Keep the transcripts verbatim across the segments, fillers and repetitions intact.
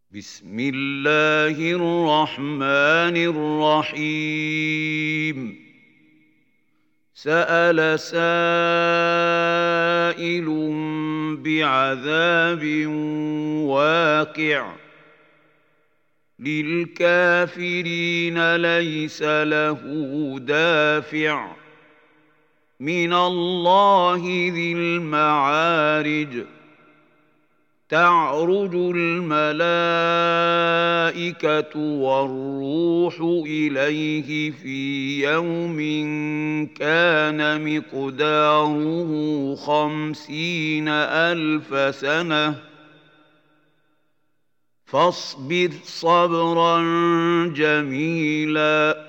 بسم الله الرحمن الرحيم سأل سائل بعذاب واقع للكافرين ليس له دافع من الله ذي المعارج تعرج الملائكة والروح إليه في يوم كان مقداره خمسين ألف سنة فاصبر صبرا جميلا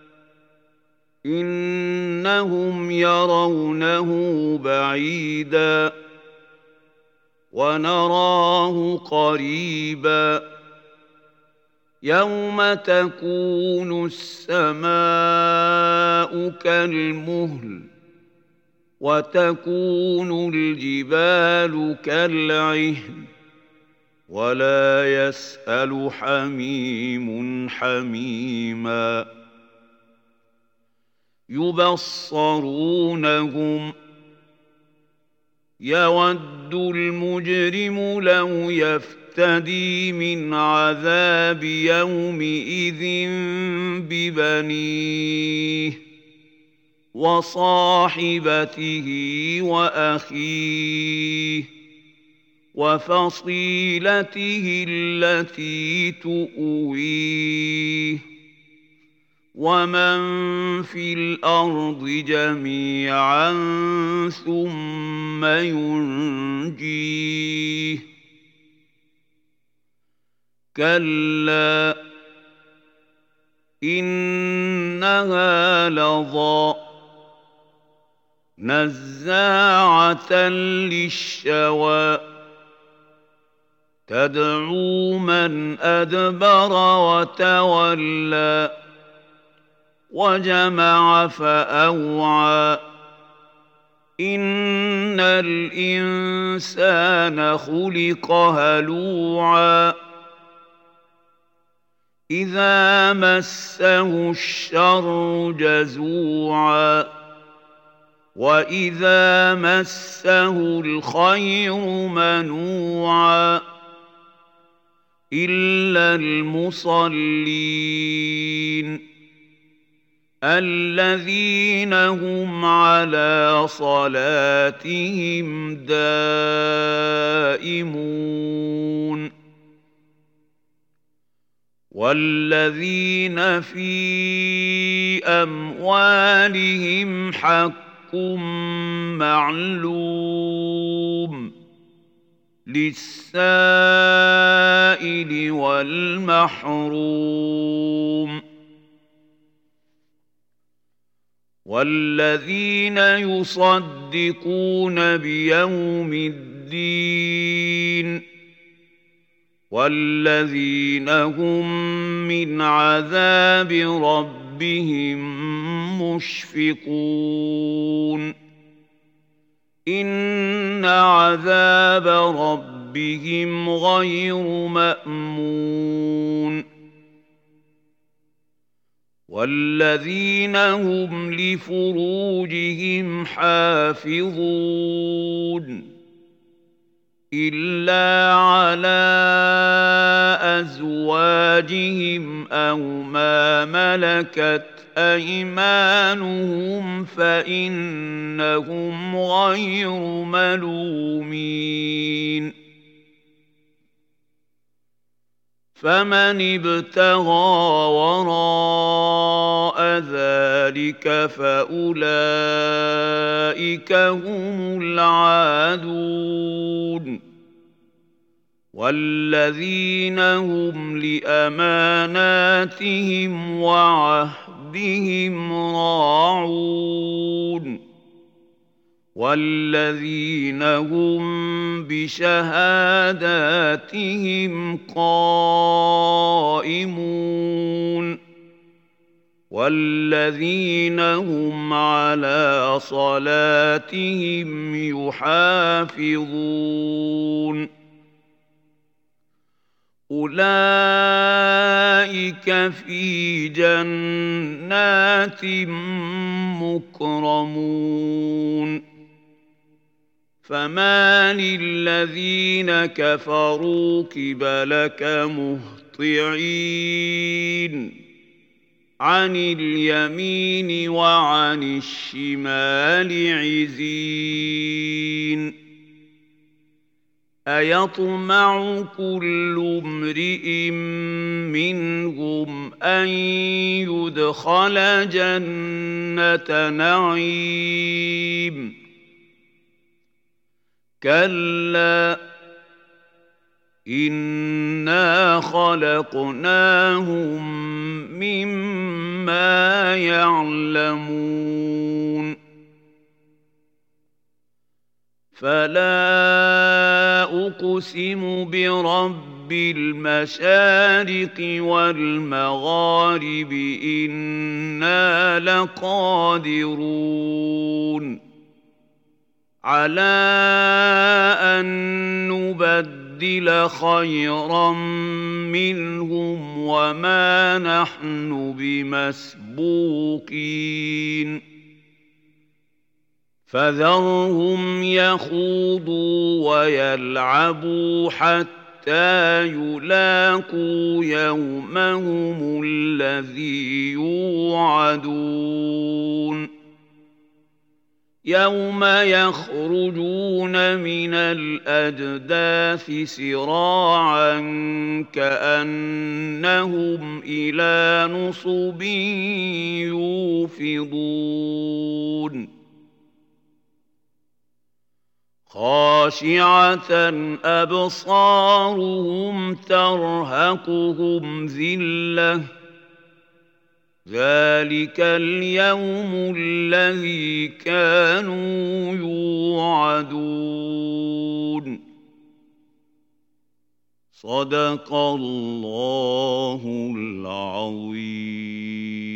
إنهم يرونه بعيدا ونراه قريبا يوم تكون السماء كالمهل وتكون الجبال كالعهن ولا يسأل حميم حميما يبصرونهم يود المجرم لو يفتدي من عذاب يومئذ ببنيه وصاحبته وأخيه وفصيلته التي تؤويه ومن في الأرض جميعا ثم ينجيه كلا إنها لظى نزاعة للشوى تدعو من أدبر وتولى وجمع فأوعى إن الإنسان خلق هلوعا إذا مسه الشر جزوعا وإذا مسه الخير منوعا إلا المصلين الذين هم على صلاتهم دائمون والذين في أموالهم حق معلوم للسائل والمحروم والذين يصدقون بيوم الدين والذين هم من عذاب ربهم مشفقون إن عذاب ربهم غير مأمون والذين هم لفروجهم حافظون إلا على أزواجهم أو ما ملكت أيمانهم فإنهم غير ملومين فمن ابتغى وراء ذلك فأولئك هم العادون والذين هم لأماناتهم وعهدهم راعون والذين هم بشهاداتهم قائمون والذين هم على صلاتهم يحافظون أولئك في جنات مكرمون فما للذين كفروا قبلك مهطعين عن اليمين وعن الشمال عزين أيطمع كل امرئ منهم أن يدخل جنة نعيم كلا إنا خلقناهم مما يعلمون فلا أقسم برب المشارق والمغارب إنا لقادرون على أن نبدل خيرا منهم وما نحن بمسبوقين فذرهم يخوضوا ويلعبوا حتى يلاقوا يومهم الذي يوعدون يوم يخرجون من الأجداث سراعا كأنهم إلى نصب يوفضون خاشعة أبصارهم ترهقهم ذلة ذلك اليوم الذي كانوا يوعدون صدق الله العظيم.